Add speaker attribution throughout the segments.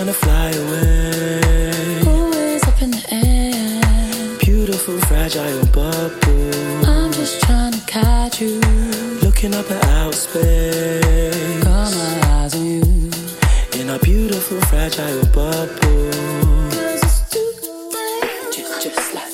Speaker 1: tryna fly away.
Speaker 2: Always up in the air.
Speaker 1: Beautiful, fragile bubble.
Speaker 2: I'm just trying to catch you.
Speaker 1: Looking up at outer space.
Speaker 2: Got my eyes on you.
Speaker 1: In a beautiful, fragile bubble.
Speaker 2: Cause it's today.
Speaker 1: Just like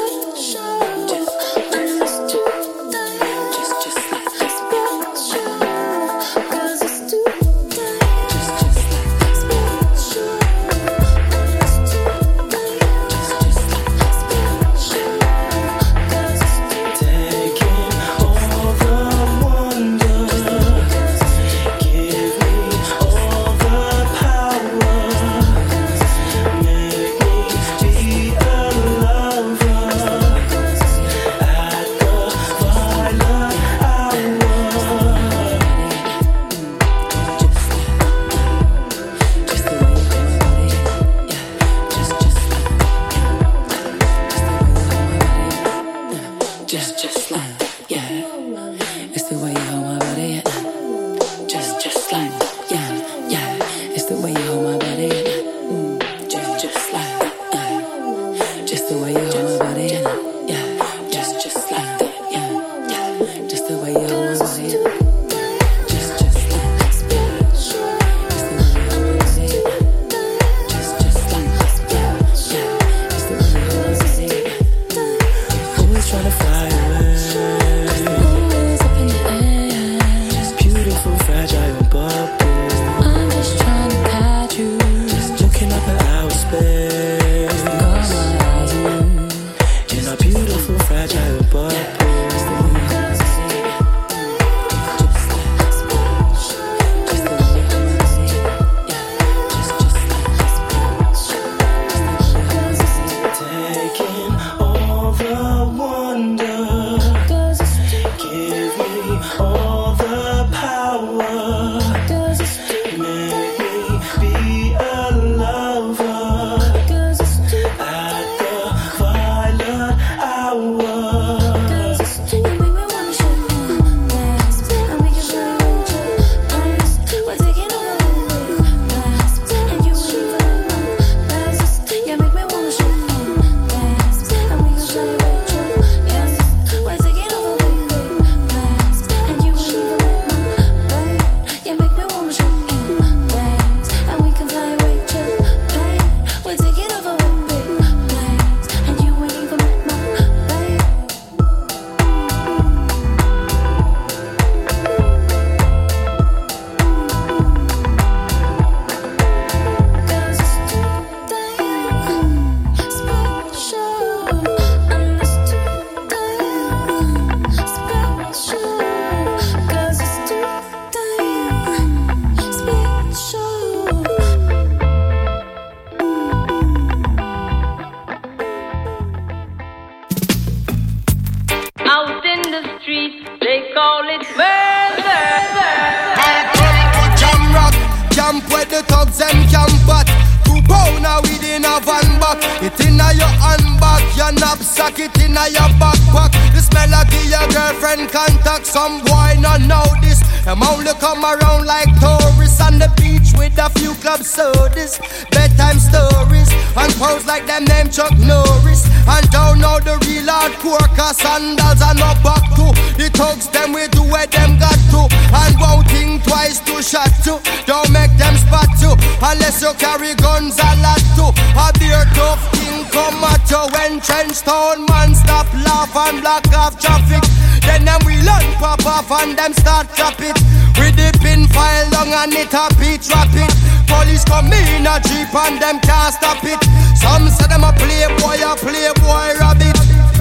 Speaker 3: some boy not know this. Them only come around like tourists on the beach with a few club sodas, bedtime stories, and pose like them name Chuck Norris. And don't know the real hardcore, cause sandals are not back to. The thugs them we do where them got to, and won't think twice to shot to. Don't make them spot you, unless you carry guns a lot to. A beer tough king come at you when trench town man stop laugh and block off traffic. Then them we learn pop off and them start drop it. We dip in file long and it a beat rapid. Police come in a jeep and them can't stop it. Some say them a playboy rabbit.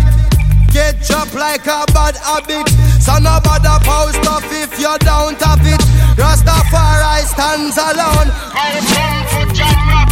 Speaker 3: Get dropped like a bad habit. So no bother post off if you don't have it. Rastafari stands alone. I come for John Rock.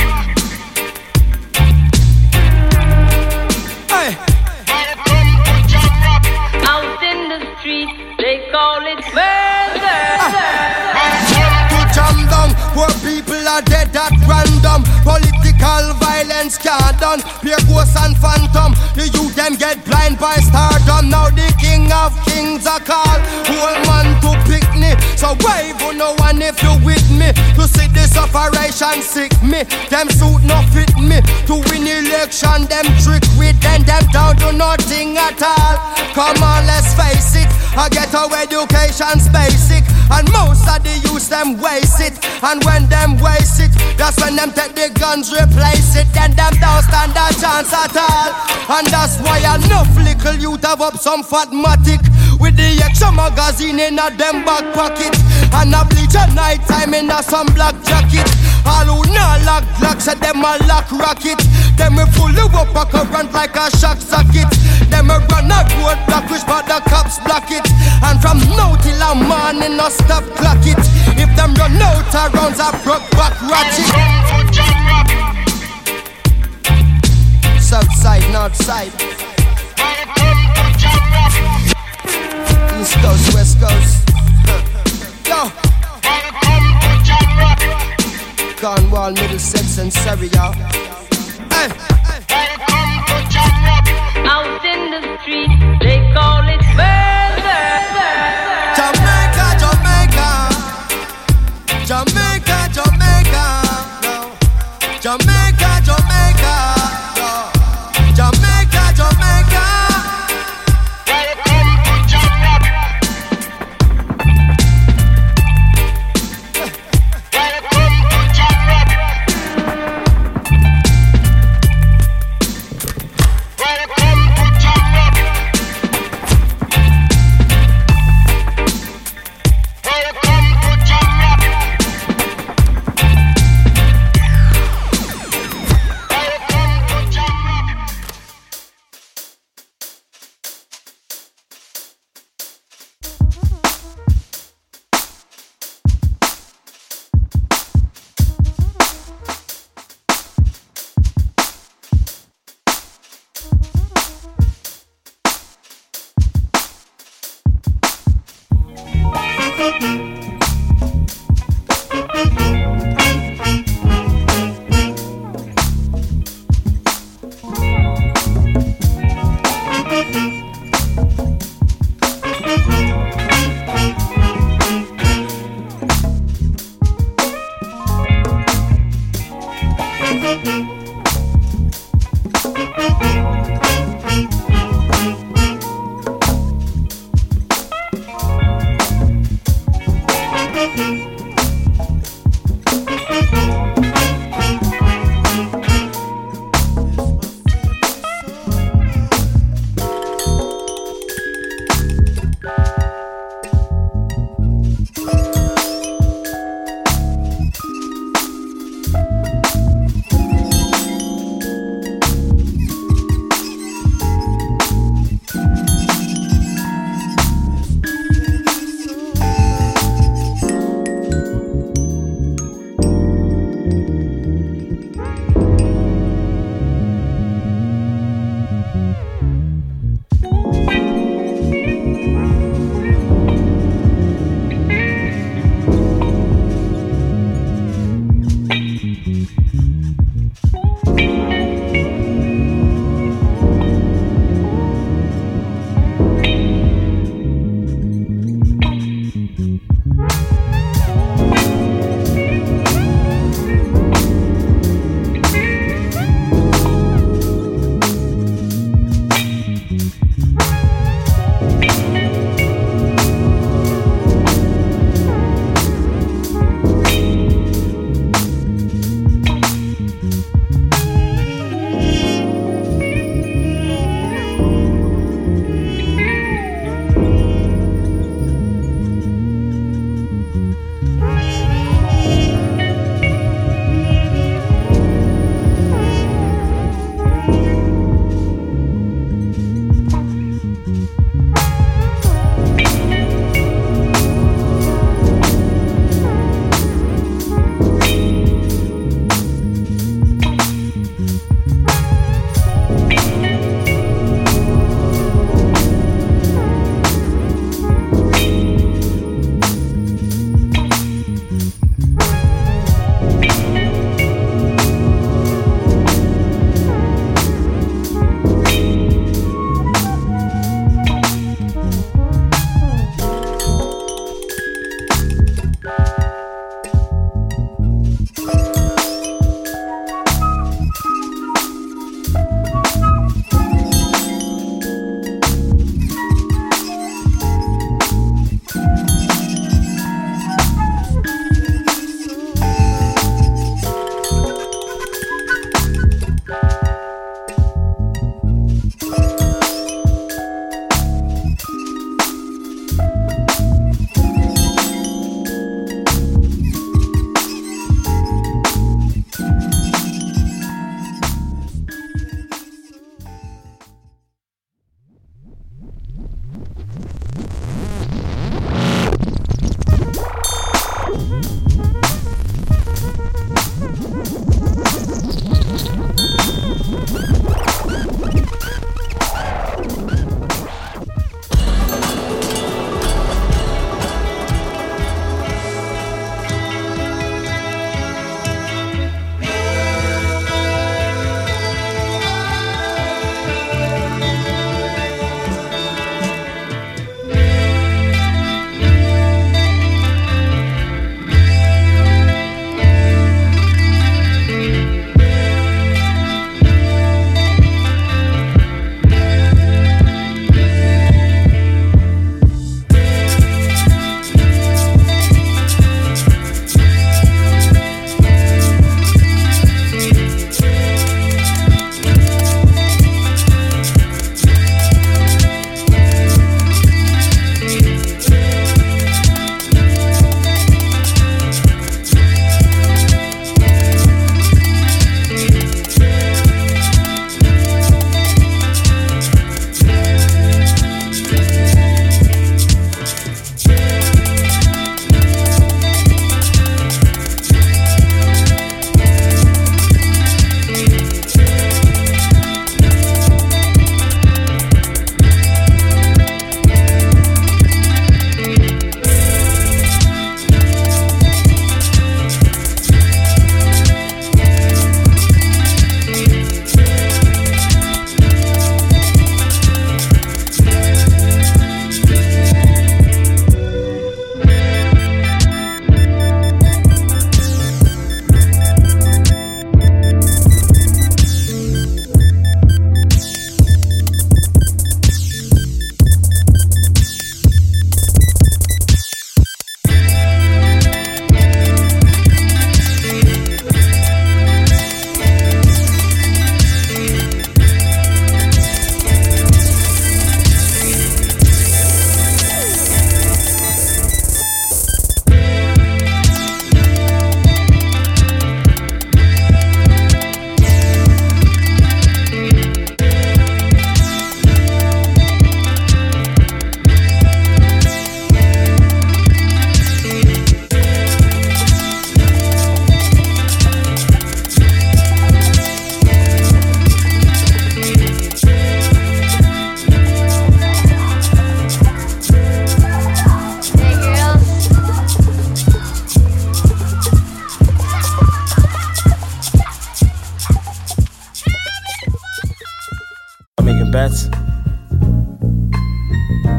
Speaker 3: Hey. I come for John Rock.
Speaker 4: Out in the street, they call it murder.
Speaker 3: I come to jam down where people are dead at random. Political violence can't done. Pure ghosts and phantom. The youth them get blind by stardom. Now the king of kings are called. Whole man to pick me. So wave on no one if you with me. To see this operation sick me. Them suit no fit me. To win election, them trick with them down to nothing at all. Come on, let's face it. I get our education's basic. And most of the youth them waste it. And when them waste it, that's when them take the guns, replace it. Then them don't stand a chance at all. And that's why enough little youth have up some fatmatic with the extra magazine in a them back pocket. And a bleach at night time in a some black jacket. All who not lock lock said them a lock rocket. Them we full of up a current like a shock socket. Them we run a road block which but the cops block it. And from now till a morning no stop clock it. If them run out of rounds I broke back ratchet. South side, north side, East coast, west coast. Yo, Cornwall, Middlesex and Surrey, y'all. Hey.
Speaker 4: Out in the street, they call it murder.
Speaker 3: Jamaica, Jamaica, Jamaica, Jamaica, no. Jamaica, Jamaica, no. Jamaica, Jamaica.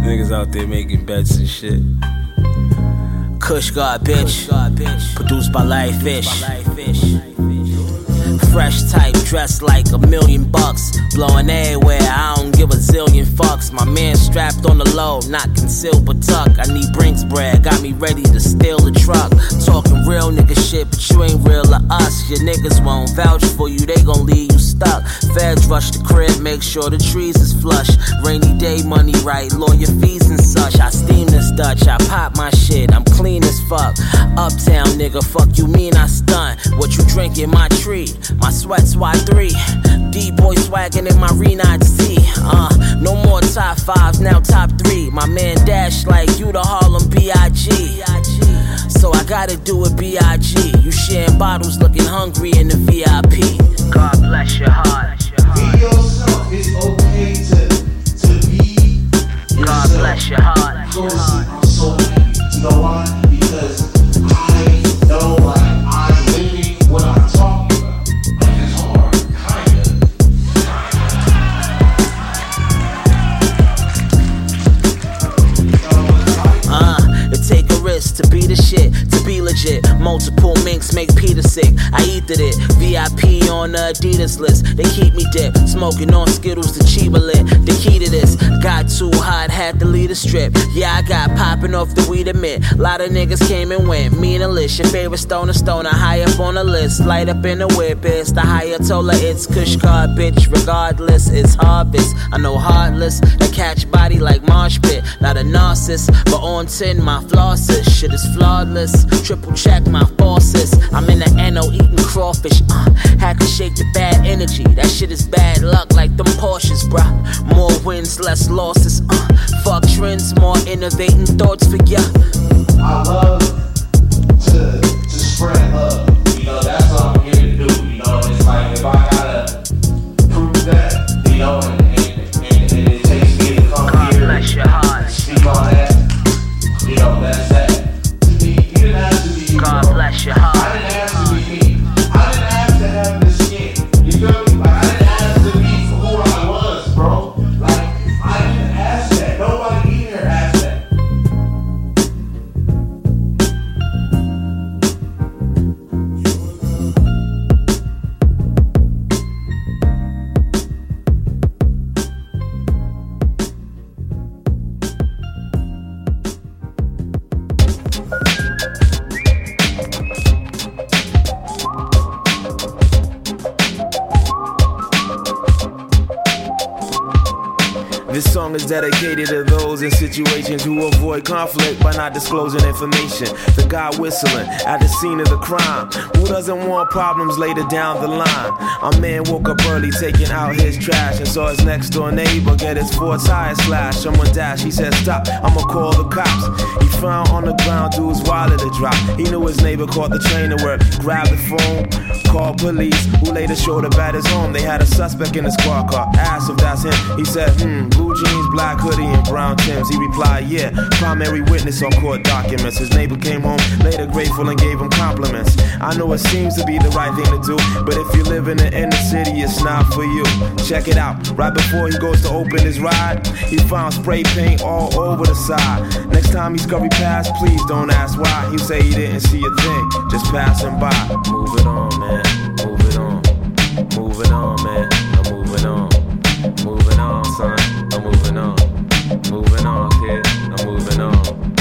Speaker 1: Niggas out there making bets and shit.
Speaker 5: Kush God, bitch. Produced by Larry Fish. Fresh type, dressed like $1 million. Blowing everywhere, I don't give a zillion fucks. My man strapped on the low, not concealed but tuck. I need Brinks bread, got me ready to steal the truck. Talking real nigga shit, but you ain't real to us. Your niggas won't vouch for you, they gon' leave you stuck. Feds rush the crib, make sure the trees is flush. Rainy day money right, lawyer fees and such. I steam this Dutch, I pop my shit, I'm clean as fuck. Uptown nigga, fuck you mean I stunt? What you drinking, my tree? My sweat's Y3, D-boy swaggin' in my Renard C. No more top 5s, now top 3. My man Dash like you the Harlem B.I.G. So I gotta do it B.I.G. You sharing bottles, looking hungry in the VIP. God bless your heart.
Speaker 6: Be yourself, it's okay to be yourself.
Speaker 5: God bless your heart.
Speaker 6: I'm so happy. You know why? Because I know I'm living what I'm talking about. It's hard,
Speaker 5: It take a risk to be the shit, to be legit. Multiple minks make Peter sick. I eated it. VIP on the Adidas list. They keep me dipped. Smoking on Skittles, the Chiba lit. The key to this. Got too hot, had to lead a strip. Yeah, I got popping off the weed admit. Lot of niggas came and went. Me and the list. Your favorite stoner, high up on the list. Light up in the whip, it's the Ayatollah. It's Kush God, bitch. Regardless, it's harvest. I know heartless. That catch body like Marsh Pit. Not a narcissist, but on 10, my flosses. Shit is flawless. Triple check my forces. I'm in the NO eating crawfish. Had to shake the bad energy. That shit is bad luck like them Porsches, bruh. More wins, less losses. Fuck trends, more innovating thoughts for ya.
Speaker 6: I love to spread love. You know, that's what I'm here to do. You know, it's like if I gotta prove that, you know, and it takes me to come
Speaker 5: God
Speaker 6: here
Speaker 5: bless your heart.
Speaker 6: and speak on that. You know, that's that. To me, you didn't have to be you,
Speaker 5: God
Speaker 6: bro.
Speaker 5: bless your heart.
Speaker 6: I didn't have to be me. I didn't have to have the skin. You feel me? Like, I didn't have to be who I was, bro. Like, I didn't ask that. Nobody here asked that.
Speaker 1: This song is dedicated to those in situations who avoid conflict by not disclosing information. The guy whistling at the scene of the crime. Who doesn't want problems later down the line? A man woke up early taking out his trash and saw his next door neighbor get his 4 tires slashed. Someone dashed, he said stop, I'ma call the cops. He found on the ground dude's wallet to drop. He knew his neighbor caught the train to work, grabbed the phone, called police, who later showed up at his home. They had a suspect in the squad car, asked if that's him. He said, blue jeans, black hoodie, and brown Timbs. He replied, yeah, primary witness on court documents. His neighbor came home later grateful and gave him compliments. I know it seems to be the right thing to do, but if you live in the inner city, it's not for you. Check it out, right before he goes to open his ride, he found spray paint all over the side. Next time he scurry past, please don't ask why. He'll say he didn't see a thing, just passing by. Move it on, man, move it on. Move it on, man, I'm moving on. Moving on, son, I'm moving on. Moving on, kid, I'm moving on.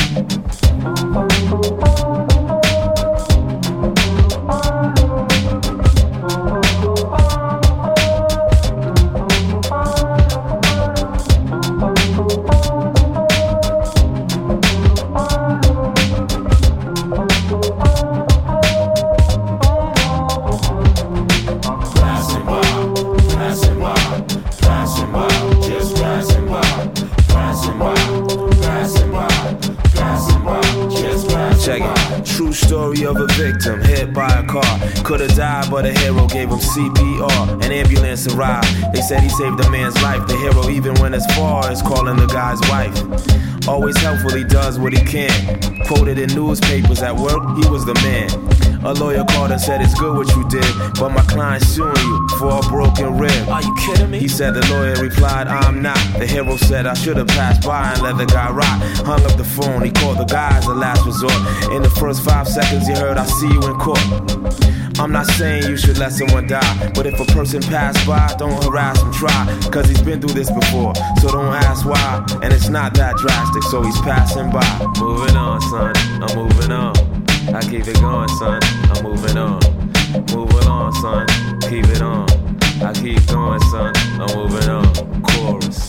Speaker 1: Of a victim hit by a car. Could've died, but a hero gave him CPR. An ambulance arrived. They said he saved a man's life. The hero even went as far as calling the guy's wife. Always helpful, he does what he can. Quoted in newspapers at work, he was the man. A lawyer called and said it's good what you did, but my client's suing you for a broken rib. Are you kidding me? He said the lawyer replied, I'm not. The hero said I should have passed by and let the guy rock. Hung up the phone, he called the guy as a last resort. In the first 5 seconds you heard, I see you in court. I'm not saying you should let someone die, but if a person pass by, don't harass him, try. Cause he's been through this before, so don't ask why. And it's not that drastic, so he's passing by. Moving on, son, I'm moving on. I keep it going, son, I'm moving on. Moving on, son, keep it on. I keep going, son, I'm moving on. Chorus.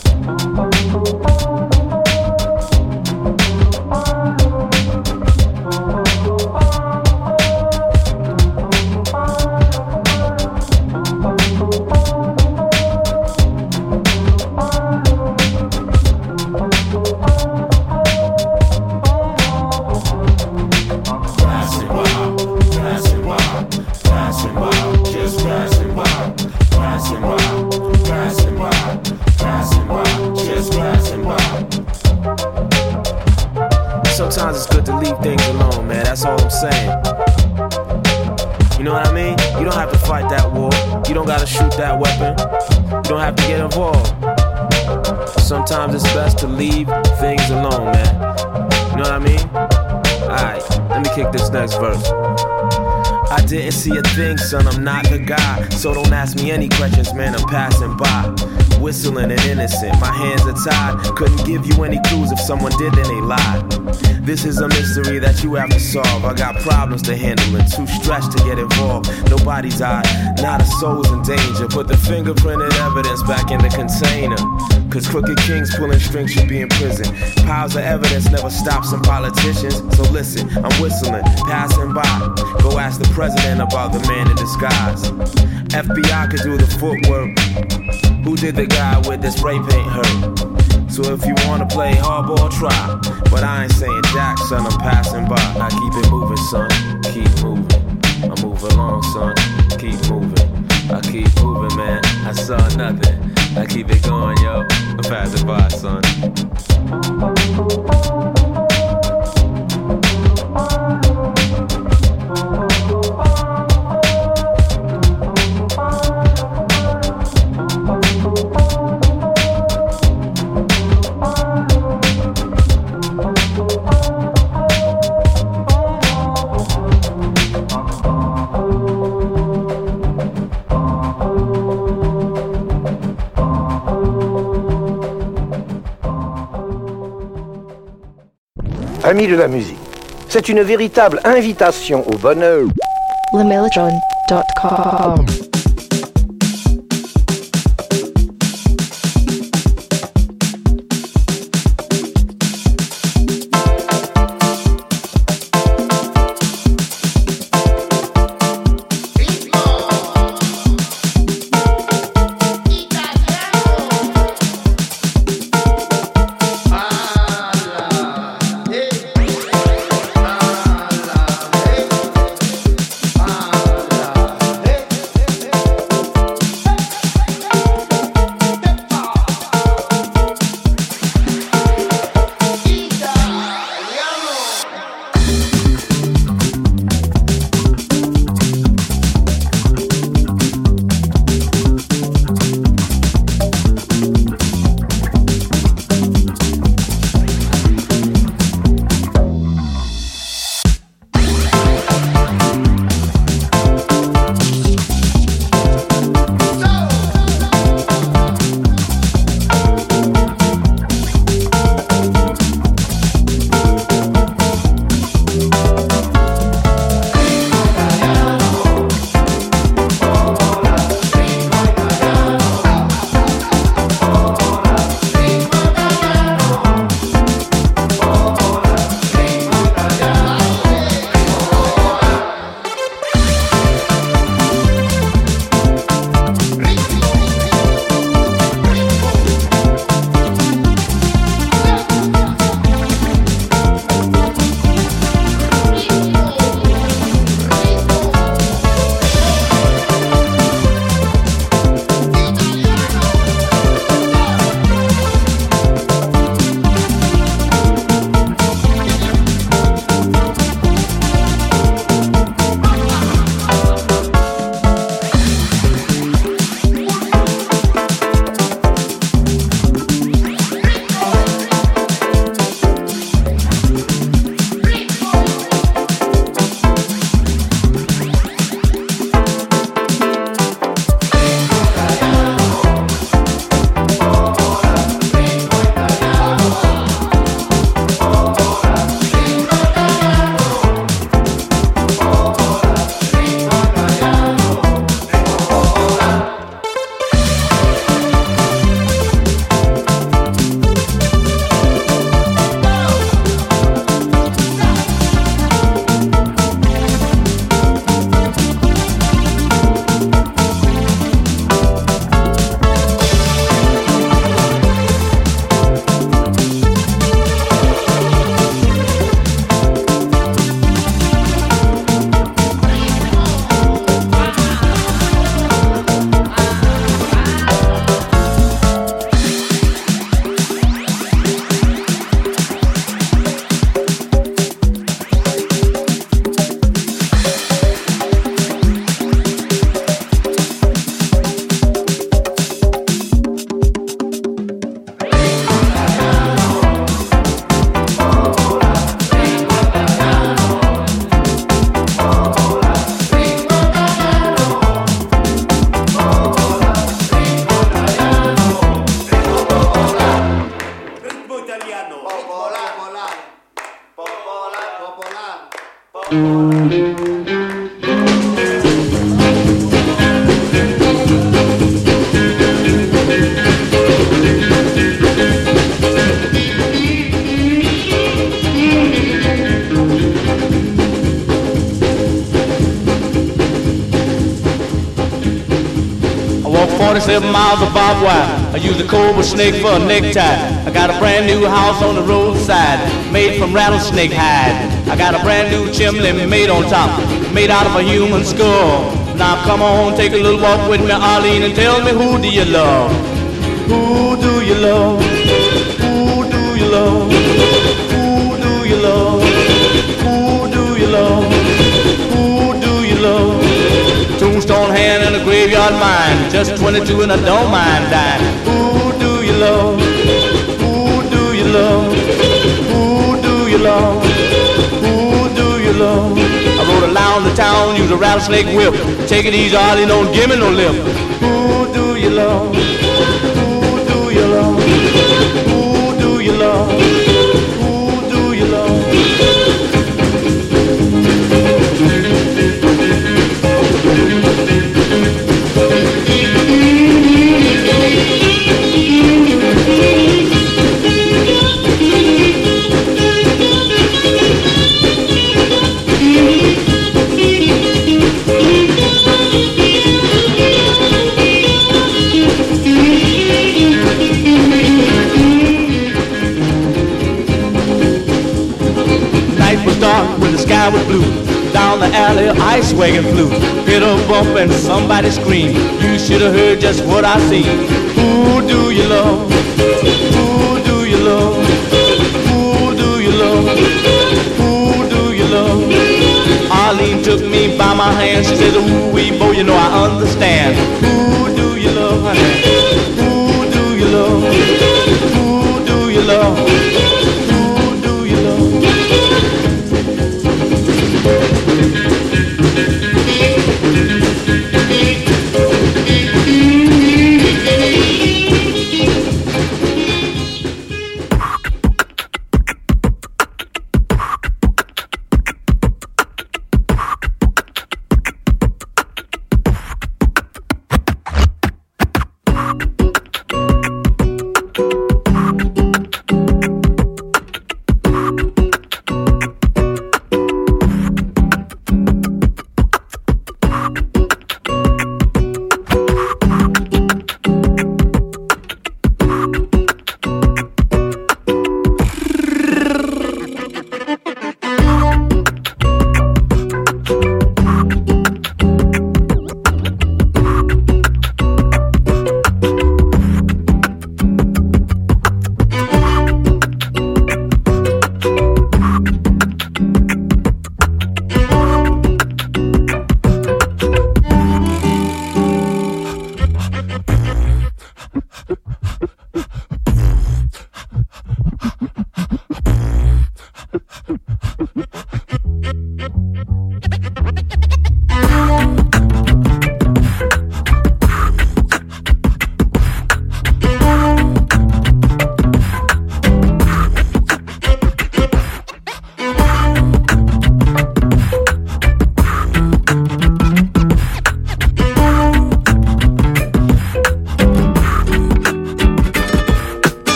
Speaker 1: Sometimes it's good to leave things alone, man, that's all I'm saying. You know what I mean? You don't have to fight that war. You don't gotta shoot that weapon. You don't have to get involved. Sometimes it's best to leave things alone, man. You know what I mean? Alright, let me kick this next verse. I didn't see a thing, son, I'm not the guy. So don't ask me any questions, man, I'm passing by. Whistling and innocent, my hands are tied. Couldn't give you any clues, if someone did then they lied. This is a mystery that you have to solve. I got problems to handle and too stressed to get involved. Nobody's died, not a soul's in danger. Put the fingerprinted evidence back in the container. Cause crooked kings pulling strings should be in prison. Piles of evidence never stop some politicians. So listen, I'm whistling, passing by. Go ask the president about the man in disguise. FBI could do the footwork. Who did the guy with the spray paint hurt? So if you wanna play hardball, try. But I ain't saying jack, son, I'm passing by. I keep it moving, son, keep moving. I move along, son, keep moving. I keep moving, man, I saw nothing. I keep it going, yo, I'm passing by, son.
Speaker 7: Amis de la musique, c'est une véritable invitation au bonheur.
Speaker 8: LeMellotron.com italiano.
Speaker 9: I walk 47 miles of barbed wire. I use a cobra snake for a necktie. I got a brand new house on the roadside, made from rattlesnake hide. I got a brand new chimney made on top, made out of a human skull. Now come on, take a little walk with me, Arlene, and tell me, who do you love? Who do you love? Who do you love? Who do you love? Who do you love? Who do you love? Tombstone hand and a graveyard mind, just 22 and I don't mind dying. Who do you love? Who do you love? Who do you love? Who do you love? I rode around the town, use a rattlesnake whip. Take it easy, Arlie, don't give me no lip. Who do you love? Who do you love? Who do you love? Who do you love? Dark when the sky was blue. Down the alley, ice wagon flew. Hit a bump and somebody screamed. You should have heard just what I seen. Who do you love? Who do you love? Who do you love? Who do you love? Arlene took me by my hand. She said, ooh, wee, boy, you know I understand. Who do you love, honey? Who do you love? Who do you love? Who do you love?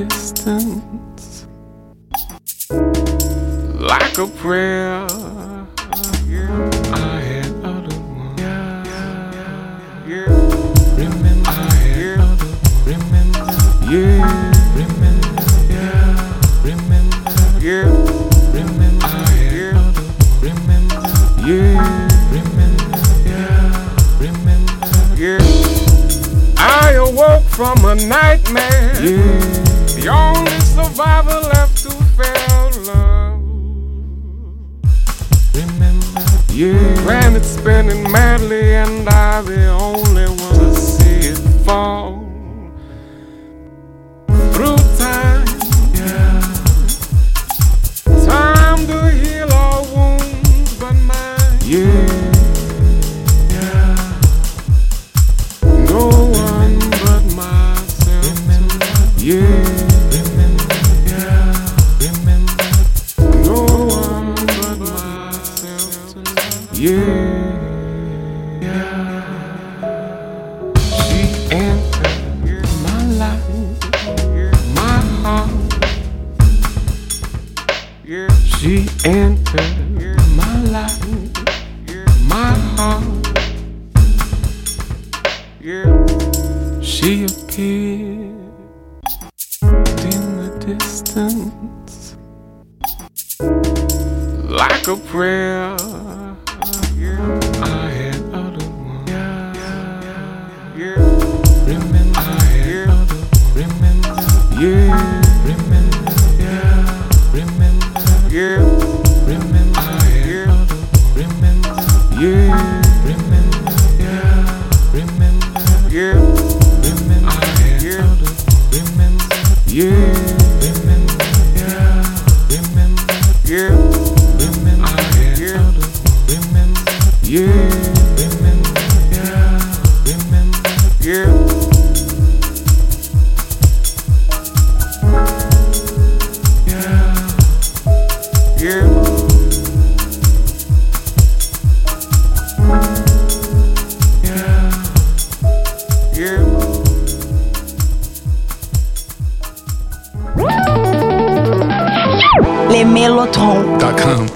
Speaker 8: distance, like a prayer. I had uttered one. Remember, I had uttered. Remember, yeah. Remember, yeah. Remember, yeah. Remember, I had uttered. Remember, yeah. Remember, yeah. Remember, yeah. I awoke from a nightmare. Yeah. The only survivor left who felt love. Remember, yeah. Planet spinning madly, and I the only one to see it fall through time. Yeah. Time to heal all wounds but mine. Yeah. Yeah. No one but myself. Remember, yeah. Remember, yeah. Remember, no one but myself tonight. Yeah. She entered my life, my heart. She entered my life, my heart. She appeared in the distance, like a prayer. I had uttered one. Remember, I had uttered. Remember, yeah. Remember, yeah. Remember, yeah. Remember, I had uttered. Remember, yeah. Remember, yeah. Remember, yeah. Remember, I had uttered. Remember, yeah. Remember, yeah. Remember, yeah. Remember, I had uttered. Remember, yeah. Remember, yeah. Remember, yeah.
Speaker 10: Les Mellotrons.com.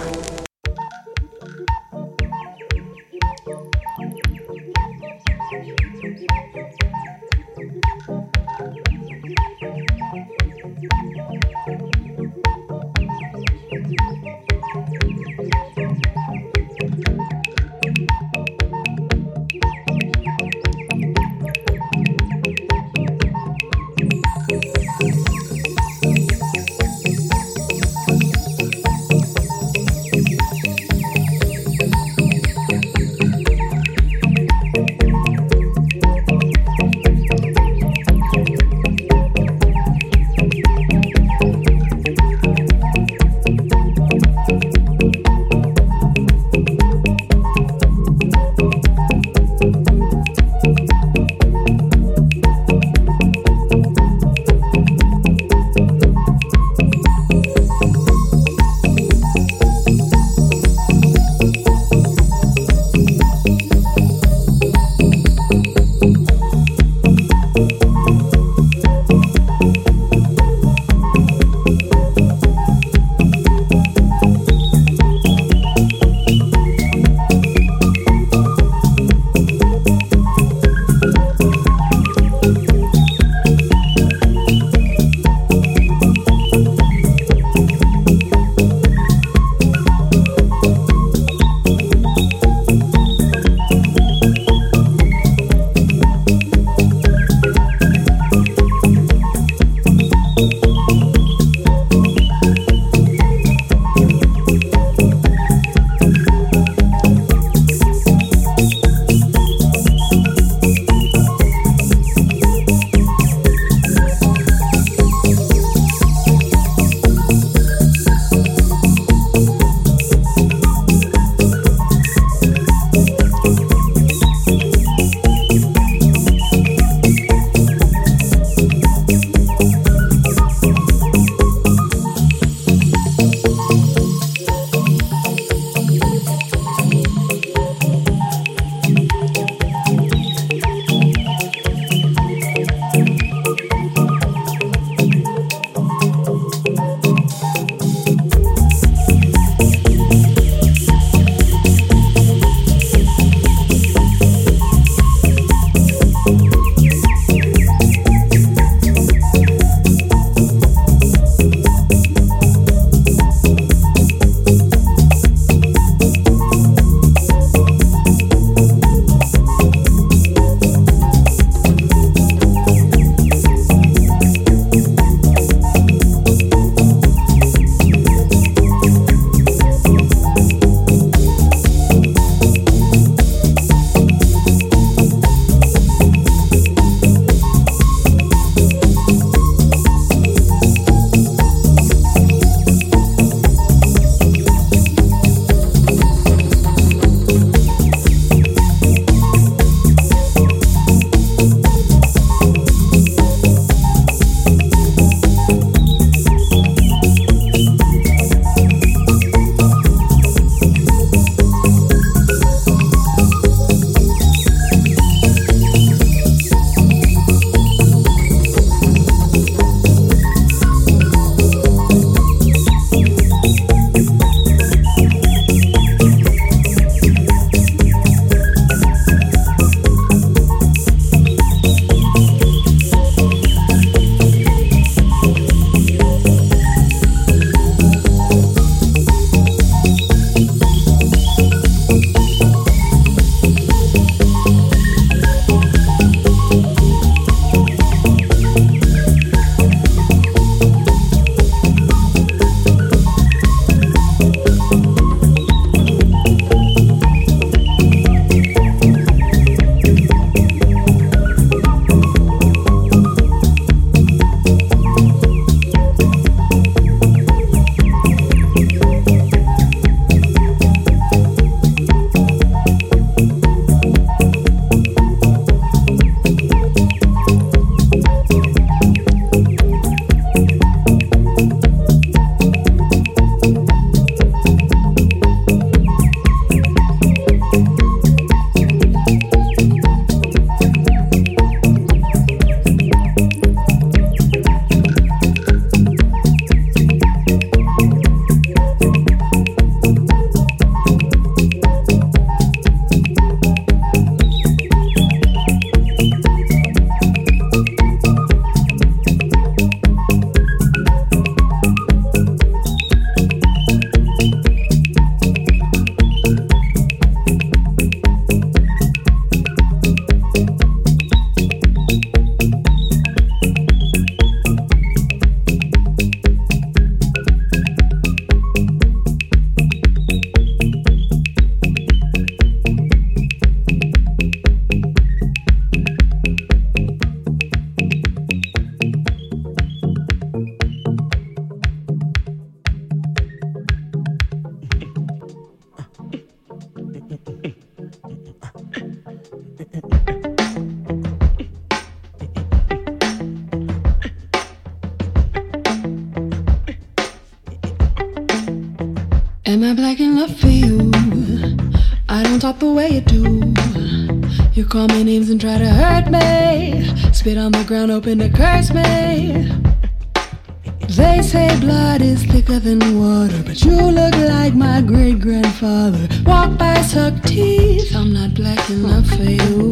Speaker 2: Am I black enough for you? I don't talk the way you do. You call me names and try to hurt me. Spit on the ground, open to curse me. They say blood is thicker than water, but you look like my great-grandfather. Walk by, suck teeth. I'm not black enough for you.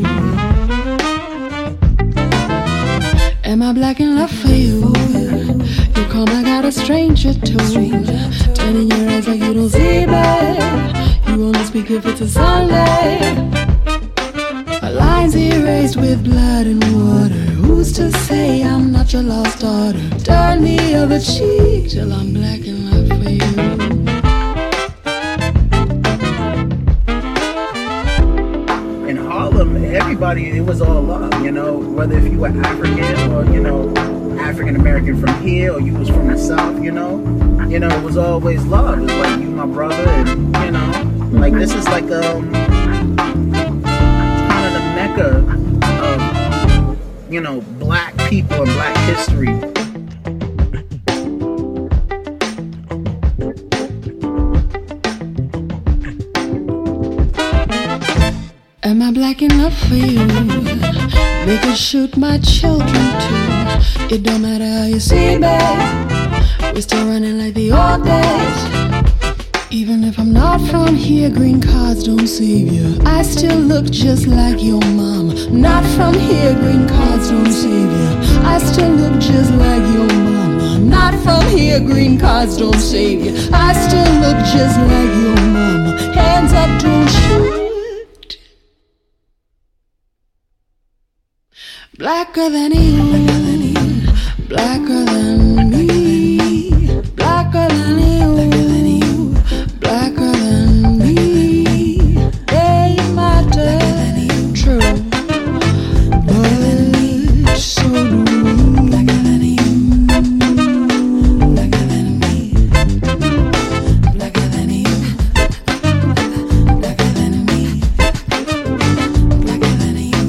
Speaker 2: Am I black enough for you? You come like out a stranger too. Turning your eyes like you don't see me. You only speak if it's a Sunday. My lines erased with blood and water. Who's to say I'm not your lost daughter? Turn the other cheek till I'm black enough for you.
Speaker 11: In Harlem, everybody, it was all love, you know, whether if you were African or, you know, African American from here or you was from the South, you know, it was always love. It was like you, my brother, and, you know, like this is like kind of the mecca of, you know, black people and black history.
Speaker 2: Am I black enough for you? They could shoot my children too. It don't matter how you see me. We're still running like the old days. Even if I'm not from here, green cards don't save you. I still look just like your mama. Not from here, green cards don't save you. I still look just like your mama. Not from here, green cards don't save you. I still look just like your mama. Hands up, don't shoot. Blacker than you, blacker than me, blacker than you, blacker than me. They matter, true, but so do we. Blacker than you, blacker than me, blacker than you, blacker than me, blacker than you.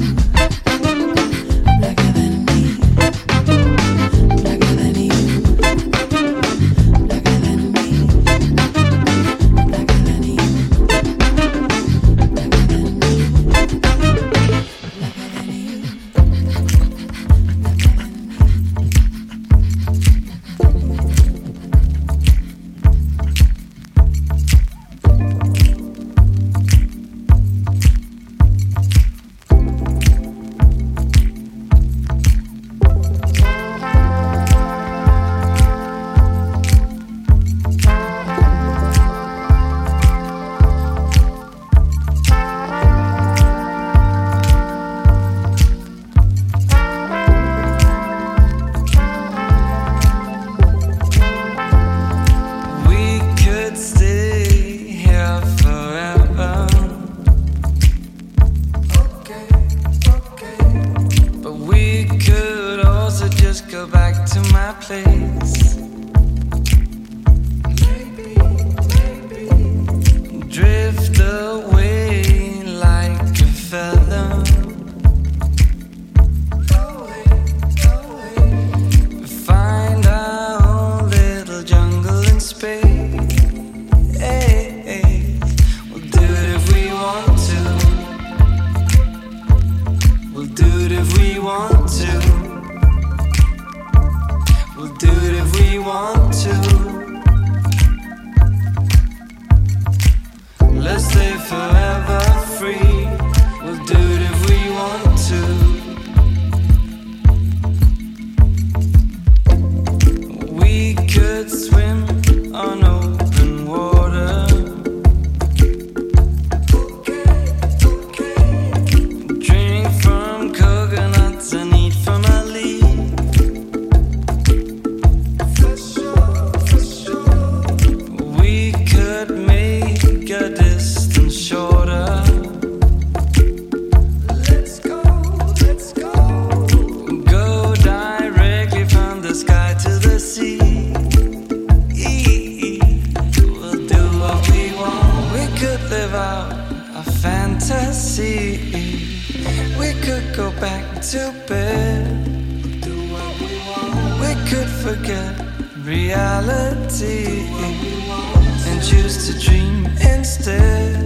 Speaker 12: and choose to dream instead.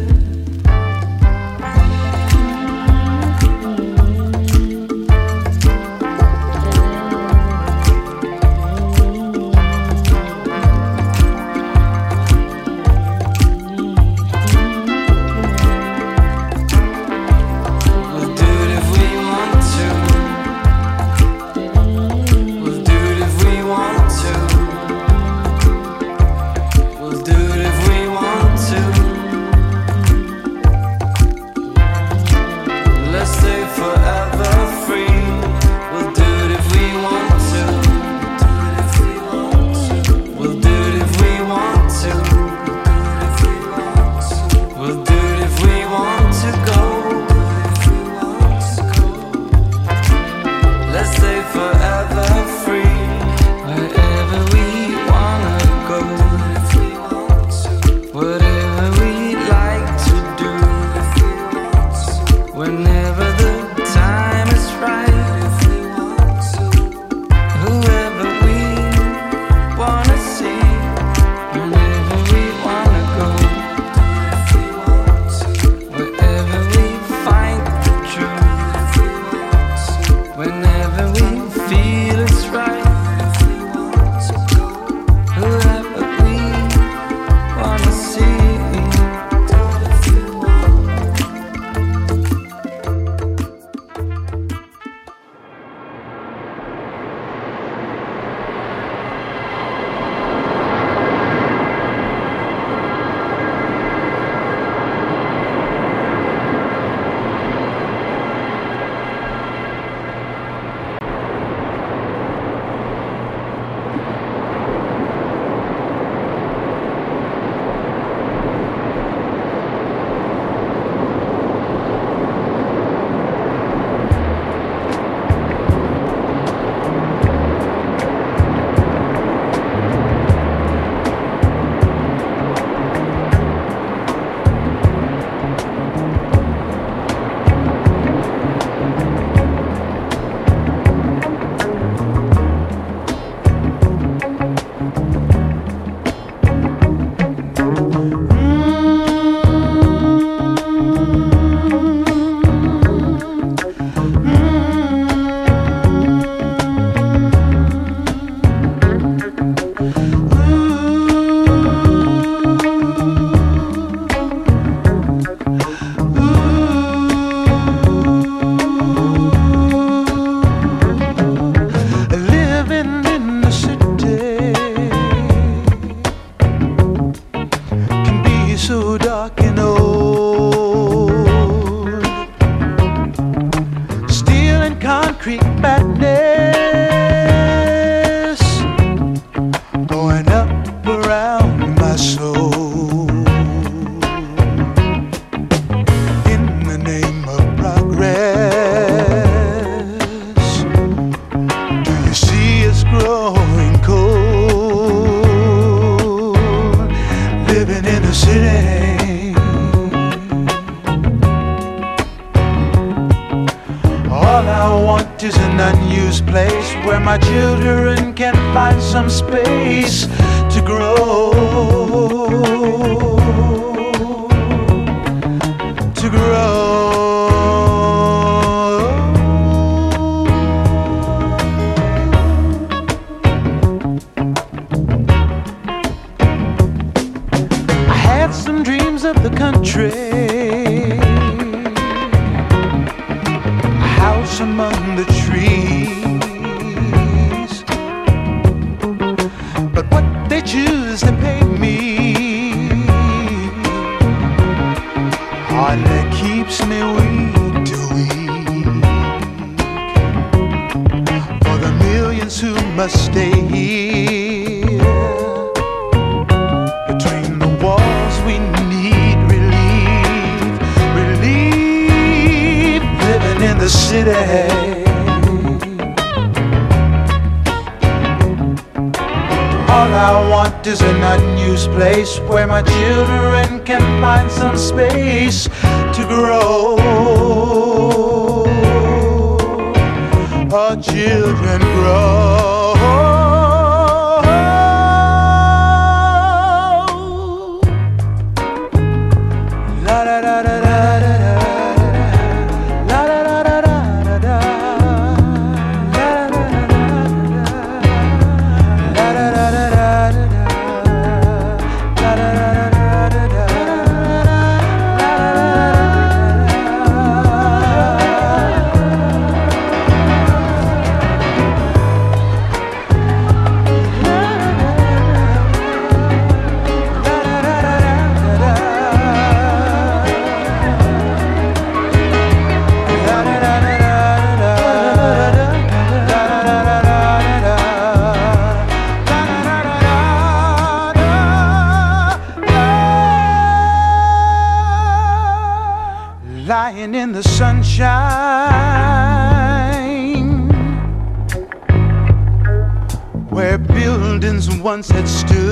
Speaker 13: where buildings once had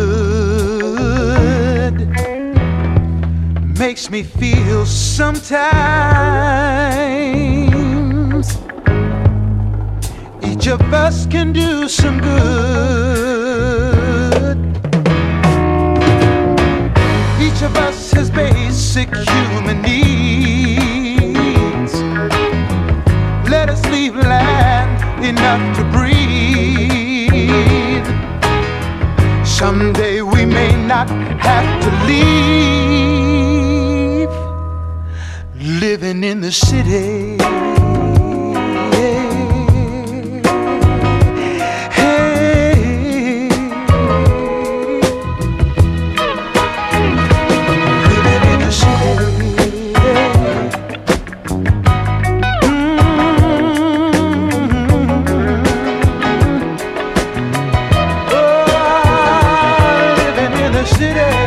Speaker 13: stood makes me feel sometimes each of us can do some good. Each of us has basic human needs. Let us leave land enough to breathe. Someday we may not have to leave, living in the city. City.